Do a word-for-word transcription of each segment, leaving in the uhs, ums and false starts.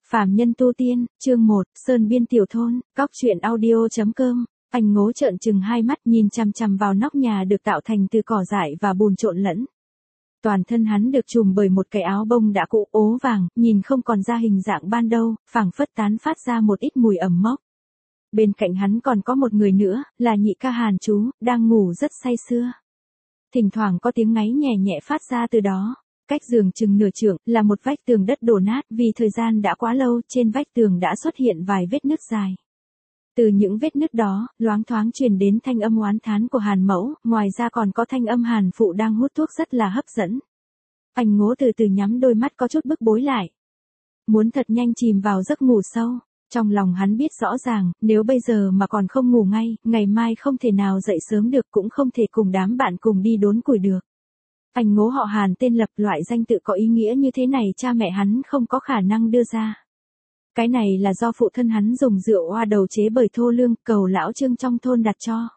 Phàm nhân tu tiên, chương một, Sơn Biên tiểu thôn, cóc truyện audio chấm com. Anh Ngố trợn trừng hai mắt nhìn chằm chằm vào nóc nhà được tạo thành từ cỏ dại và bùn trộn lẫn. Toàn thân hắn được trùm bởi một cái áo bông đã cũ ố vàng, nhìn không còn ra hình dạng ban đầu, phảng phất tán phát ra một ít mùi ẩm mốc. Bên cạnh hắn còn có một người nữa, là nhị ca Hàn chú, đang ngủ rất say sưa. Thỉnh thoảng có tiếng ngáy nhẹ nhẹ phát ra từ đó. Cách giường chừng nửa trượng, là một vách tường đất đổ nát, vì thời gian đã quá lâu, trên vách tường đã xuất hiện vài vết nứt dài. Từ những vết nứt đó, loáng thoáng truyền đến thanh âm oán thán của Hàn mẫu, ngoài ra còn có thanh âm Hàn phụ đang hút thuốc rất là hấp dẫn. Anh Ngố từ từ nhắm đôi mắt có chút bức bối lại. Muốn thật nhanh chìm vào giấc ngủ sâu. Trong lòng hắn biết rõ ràng, nếu bây giờ mà còn không ngủ ngay, ngày mai không thể nào dậy sớm được, cũng không thể cùng đám bạn cùng đi đốn củi được. Anh Ngố họ Hàn tên lập, loại danh tự có ý nghĩa như thế này cha mẹ hắn không có khả năng đưa ra. Cái này là do phụ thân hắn dùng rượu oa đầu chế bởi thô lương, cầu lão Trương trong thôn đặt cho.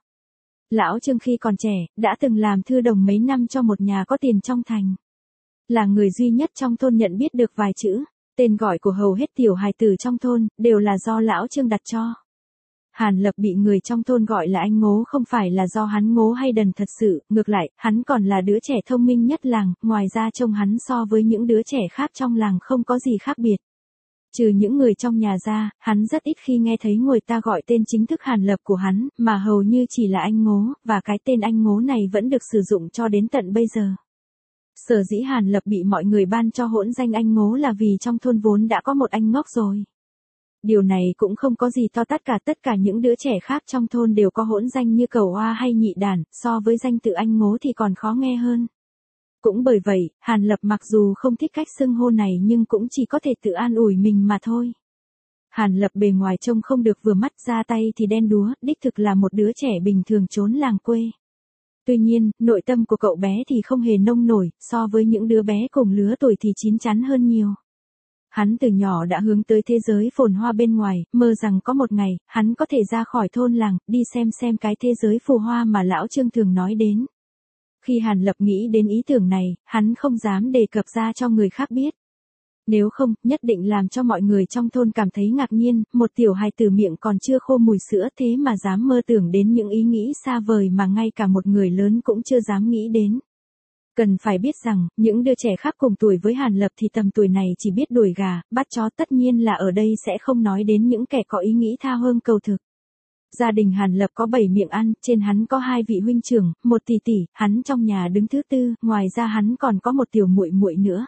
Lão Trương khi còn trẻ, đã từng làm thư đồng mấy năm cho một nhà có tiền trong thành. Là người duy nhất trong thôn nhận biết được vài chữ, tên gọi của hầu hết tiểu hài tử trong thôn, đều là do lão Trương đặt cho. Hàn Lập bị người trong thôn gọi là anh Ngố không phải là do hắn ngố hay đần thật sự, ngược lại, hắn còn là đứa trẻ thông minh nhất làng, ngoài ra trông hắn so với những đứa trẻ khác trong làng không có gì khác biệt. Trừ những người trong nhà ra, hắn rất ít khi nghe thấy người ta gọi tên chính thức Hàn Lập của hắn, mà hầu như chỉ là anh Ngố, và cái tên anh Ngố này vẫn được sử dụng cho đến tận bây giờ. Sở dĩ Hàn Lập bị mọi người ban cho hỗn danh anh Ngố là vì trong thôn vốn đã có một anh ngốc rồi. Điều này cũng không có gì to tát cả, tất cả những đứa trẻ khác trong thôn đều có hỗn danh như Cẩu Oa hay Nhị Đản, so với danh tự anh Ngố thì còn khó nghe hơn. Cũng bởi vậy, Hàn Lập mặc dù không thích cách xưng hô này nhưng cũng chỉ có thể tự an ủi mình mà thôi. Hàn Lập bề ngoài trông không được vừa mắt, ra tay thì đen đúa, đích thực là một đứa trẻ bình thường trốn làng quê. Tuy nhiên, nội tâm của cậu bé thì không hề nông nổi, so với những đứa bé cùng lứa tuổi thì chín chắn hơn nhiều. Hắn từ nhỏ đã hướng tới thế giới phồn hoa bên ngoài, mơ rằng có một ngày, hắn có thể ra khỏi thôn làng, đi xem xem cái thế giới phù hoa mà lão Trương thường nói đến. Khi Hàn Lập nghĩ đến ý tưởng này, hắn không dám đề cập ra cho người khác biết. Nếu không, nhất định làm cho mọi người trong thôn cảm thấy ngạc nhiên, một tiểu hài tử miệng còn chưa khô mùi sữa thế mà dám mơ tưởng đến những ý nghĩ xa vời mà ngay cả một người lớn cũng chưa dám nghĩ đến. Cần phải biết rằng, những đứa trẻ khác cùng tuổi với Hàn Lập thì tầm tuổi này chỉ biết đuổi gà, bắt chó, tất nhiên là ở đây sẽ không nói đến những kẻ có ý nghĩ tha hương cầu thực. Gia đình Hàn Lập có bảy miệng ăn, trên hắn có hai vị huynh trưởng, một tỷ tỷ, hắn trong nhà đứng thứ tư, ngoài ra hắn còn có một tiểu muội muội nữa.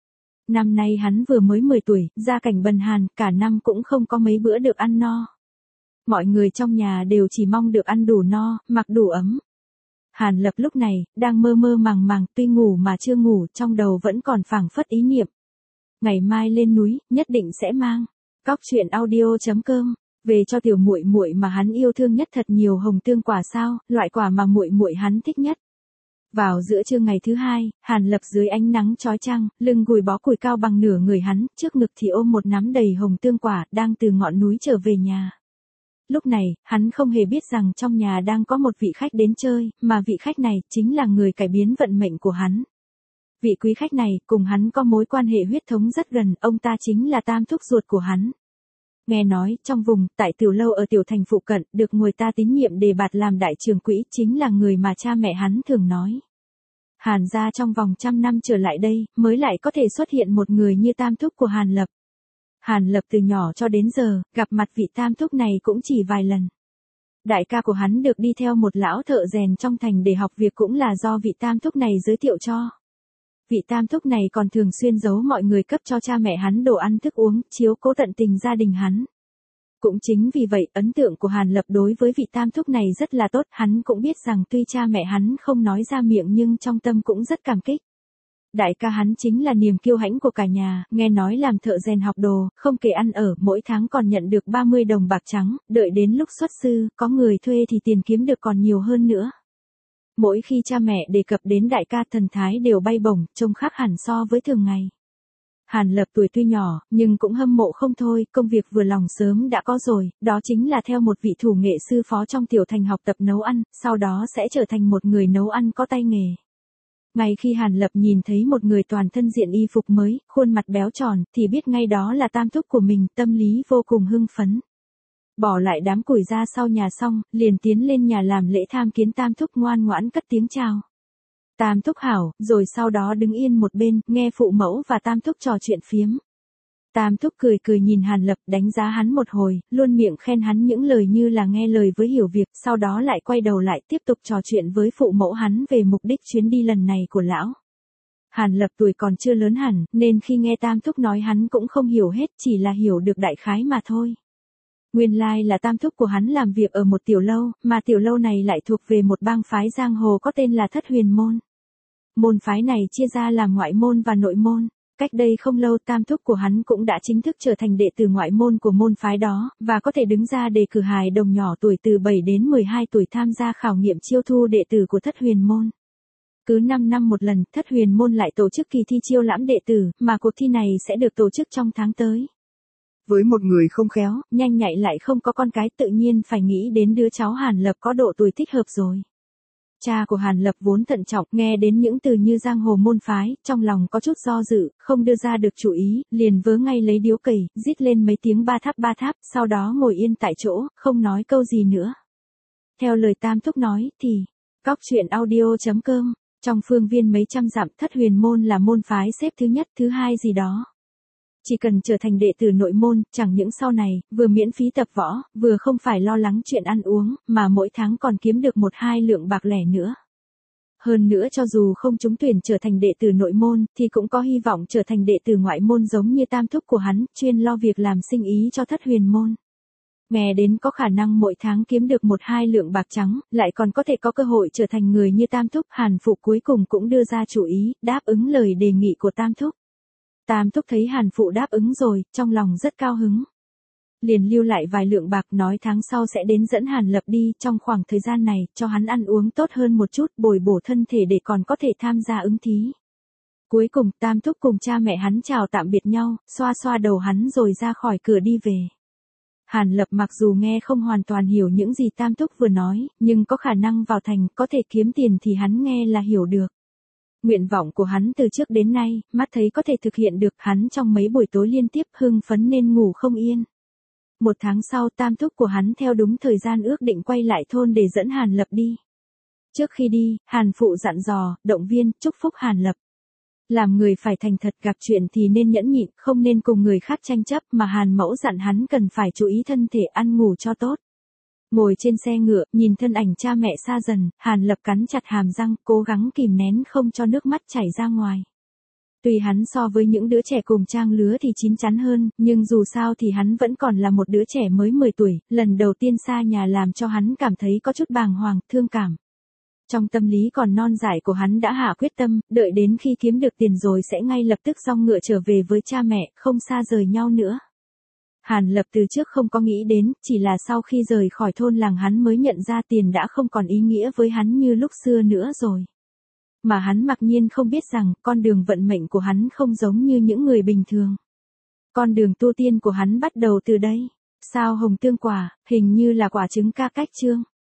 Năm nay hắn vừa mới mười tuổi, gia cảnh bần hàn, cả năm cũng không có mấy bữa được ăn no. Mọi người trong nhà đều chỉ mong được ăn đủ no, mặc đủ ấm. Hàn Lập lúc này, đang mơ mơ màng màng, tuy ngủ mà chưa ngủ, trong đầu vẫn còn phảng phất ý niệm. Ngày mai lên núi, nhất định sẽ mang. Cóc truyện audio chấm com. Về cho tiểu muội muội mà hắn yêu thương nhất thật nhiều hồng tương quả sao, loại quả mà muội muội hắn thích nhất. Vào giữa trưa ngày thứ hai, Hàn Lập dưới ánh nắng chói chang, lưng gùi bó củi cao bằng nửa người hắn, trước ngực thì ôm một nắm đầy hồng tương quả, đang từ ngọn núi trở về nhà. Lúc này, hắn không hề biết rằng trong nhà đang có một vị khách đến chơi, mà vị khách này chính là người cải biến vận mệnh của hắn. Vị quý khách này, cùng hắn có mối quan hệ huyết thống rất gần, ông ta chính là tam thúc ruột của hắn. Nghe nói, trong vùng, tại tiểu lâu ở tiểu thành phụ cận, được người ta tín nhiệm đề bạt làm đại trưởng quỹ, chính là người mà cha mẹ hắn thường nói. Hàn gia trong vòng trăm năm trở lại đây, mới lại có thể xuất hiện một người như tam thúc của Hàn Lập. Hàn Lập từ nhỏ cho đến giờ, gặp mặt vị tam thúc này cũng chỉ vài lần. Đại ca của hắn được đi theo một lão thợ rèn trong thành để học việc cũng là do vị tam thúc này giới thiệu cho. Vị tam thúc này còn thường xuyên giấu mọi người cấp cho cha mẹ hắn đồ ăn thức uống, chiếu cố tận tình gia đình hắn. Cũng chính vì vậy, ấn tượng của Hàn Lập đối với vị tam thúc này rất là tốt, hắn cũng biết rằng tuy cha mẹ hắn không nói ra miệng nhưng trong tâm cũng rất cảm kích. Đại ca hắn chính là niềm kiêu hãnh của cả nhà, nghe nói làm thợ rèn học đồ, không kể ăn ở, mỗi tháng còn nhận được ba mươi đồng bạc trắng, đợi đến lúc xuất sư, có người thuê thì tiền kiếm được còn nhiều hơn nữa. Mỗi khi cha mẹ đề cập đến đại ca, thần thái đều bay bổng, trông khác hẳn so với thường ngày. Hàn Lập tuổi tuy nhỏ, nhưng cũng hâm mộ không thôi, công việc vừa lòng sớm đã có rồi, đó chính là theo một vị thủ nghệ sư phó trong tiểu thành học tập nấu ăn, sau đó sẽ trở thành một người nấu ăn có tay nghề. Ngay khi Hàn Lập nhìn thấy một người toàn thân diện y phục mới, khuôn mặt béo tròn, thì biết ngay đó là tam thúc của mình, tâm lý vô cùng hưng phấn. Bỏ lại đám củi ra sau nhà xong, liền tiến lên nhà làm lễ tham kiến tam thúc, ngoan ngoãn cất tiếng chào. Tam thúc hảo, rồi sau đó đứng yên một bên, nghe phụ mẫu và tam thúc trò chuyện phiếm. Tam thúc cười cười nhìn Hàn Lập, đánh giá hắn một hồi, luôn miệng khen hắn những lời như là nghe lời với hiểu việc, sau đó lại quay đầu lại tiếp tục trò chuyện với phụ mẫu hắn về mục đích chuyến đi lần này của lão. Hàn Lập tuổi còn chưa lớn hẳn, nên khi nghe tam thúc nói hắn cũng không hiểu hết, chỉ là hiểu được đại khái mà thôi. Nguyên lai là tam thúc của hắn làm việc ở một tiểu lâu, mà tiểu lâu này lại thuộc về một bang phái giang hồ có tên là Thất Huyền Môn. Môn phái này chia ra làm ngoại môn và nội môn. Cách đây không lâu tam thúc của hắn cũng đã chính thức trở thành đệ tử ngoại môn của môn phái đó, và có thể đứng ra đề cử hài đồng nhỏ tuổi từ bảy đến mười hai tuổi tham gia khảo nghiệm chiêu thu đệ tử của Thất Huyền Môn. Cứ năm năm một lần, Thất Huyền Môn lại tổ chức kỳ thi chiêu lãm đệ tử, mà cuộc thi này sẽ được tổ chức trong tháng tới. Với một người không khéo, nhanh nhạy lại không có con cái, tự nhiên phải nghĩ đến đứa cháu Hàn Lập có độ tuổi thích hợp rồi. Cha của Hàn Lập vốn thận trọng, nghe đến những từ như giang hồ môn phái, trong lòng có chút do dự, không đưa ra được chủ ý, liền vớ ngay lấy điếu cày, rít lên mấy tiếng ba tháp ba tháp, sau đó ngồi yên tại chỗ, không nói câu gì nữa. Theo lời tam thúc nói, thì, cóc truyện audio chấm com, trong phương viên mấy trăm dặm, Thất Huyền Môn là môn phái xếp thứ nhất, thứ hai gì đó. Chỉ cần trở thành đệ tử nội môn, chẳng những sau này, vừa miễn phí tập võ, vừa không phải lo lắng chuyện ăn uống, mà mỗi tháng còn kiếm được một hai lượng bạc lẻ nữa. Hơn nữa cho dù không trúng tuyển trở thành đệ tử nội môn, thì cũng có hy vọng trở thành đệ tử ngoại môn giống như tam thúc của hắn, chuyên lo việc làm sinh ý cho Thất Huyền Môn. Nghe đến có khả năng mỗi tháng kiếm được một hai lượng bạc trắng, lại còn có thể có cơ hội trở thành người như tam thúc, Hàn Phụ cuối cùng cũng đưa ra chủ ý, đáp ứng lời đề nghị của tam thúc. Tam thúc thấy Hàn Phụ đáp ứng rồi, trong lòng rất cao hứng. Liền lưu lại vài lượng bạc, nói tháng sau sẽ đến dẫn Hàn Lập đi, trong khoảng thời gian này, cho hắn ăn uống tốt hơn một chút, bồi bổ thân thể để còn có thể tham gia ứng thí. Cuối cùng, tam thúc cùng cha mẹ hắn chào tạm biệt nhau, xoa xoa đầu hắn rồi ra khỏi cửa đi về. Hàn Lập mặc dù nghe không hoàn toàn hiểu những gì tam thúc vừa nói, nhưng có khả năng vào thành, có thể kiếm tiền thì hắn nghe là hiểu được. Nguyện vọng của hắn từ trước đến nay, mắt thấy có thể thực hiện được, hắn trong mấy buổi tối liên tiếp hưng phấn nên ngủ không yên. Một tháng sau tam thúc của hắn theo đúng thời gian ước định quay lại thôn để dẫn Hàn Lập đi. Trước khi đi, Hàn Phụ dặn dò, động viên, chúc phúc Hàn Lập. Làm người phải thành thật, gặp chuyện thì nên nhẫn nhịn, không nên cùng người khác tranh chấp, mà Hàn Mẫu dặn hắn cần phải chú ý thân thể, ăn ngủ cho tốt. Ngồi trên xe ngựa, nhìn thân ảnh cha mẹ xa dần, Hàn Lập cắn chặt hàm răng, cố gắng kìm nén không cho nước mắt chảy ra ngoài. Tuy hắn so với những đứa trẻ cùng trang lứa thì chín chắn hơn, nhưng dù sao thì hắn vẫn còn là một đứa trẻ mới mười tuổi, lần đầu tiên xa nhà làm cho hắn cảm thấy có chút bàng hoàng, thương cảm. Trong tâm lý còn non dại của hắn đã hạ quyết tâm, đợi đến khi kiếm được tiền rồi sẽ ngay lập tức dong ngựa trở về với cha mẹ, không xa rời nhau nữa. Hàn Lập từ trước không có nghĩ đến, chỉ là sau khi rời khỏi thôn làng hắn mới nhận ra tiền đã không còn ý nghĩa với hắn như lúc xưa nữa rồi. Mà hắn mặc nhiên không biết rằng, con đường vận mệnh của hắn không giống như những người bình thường. Con đường tu tiên của hắn bắt đầu từ đây. Sao hồng tương quả, hình như là quả trứng ca cách chương.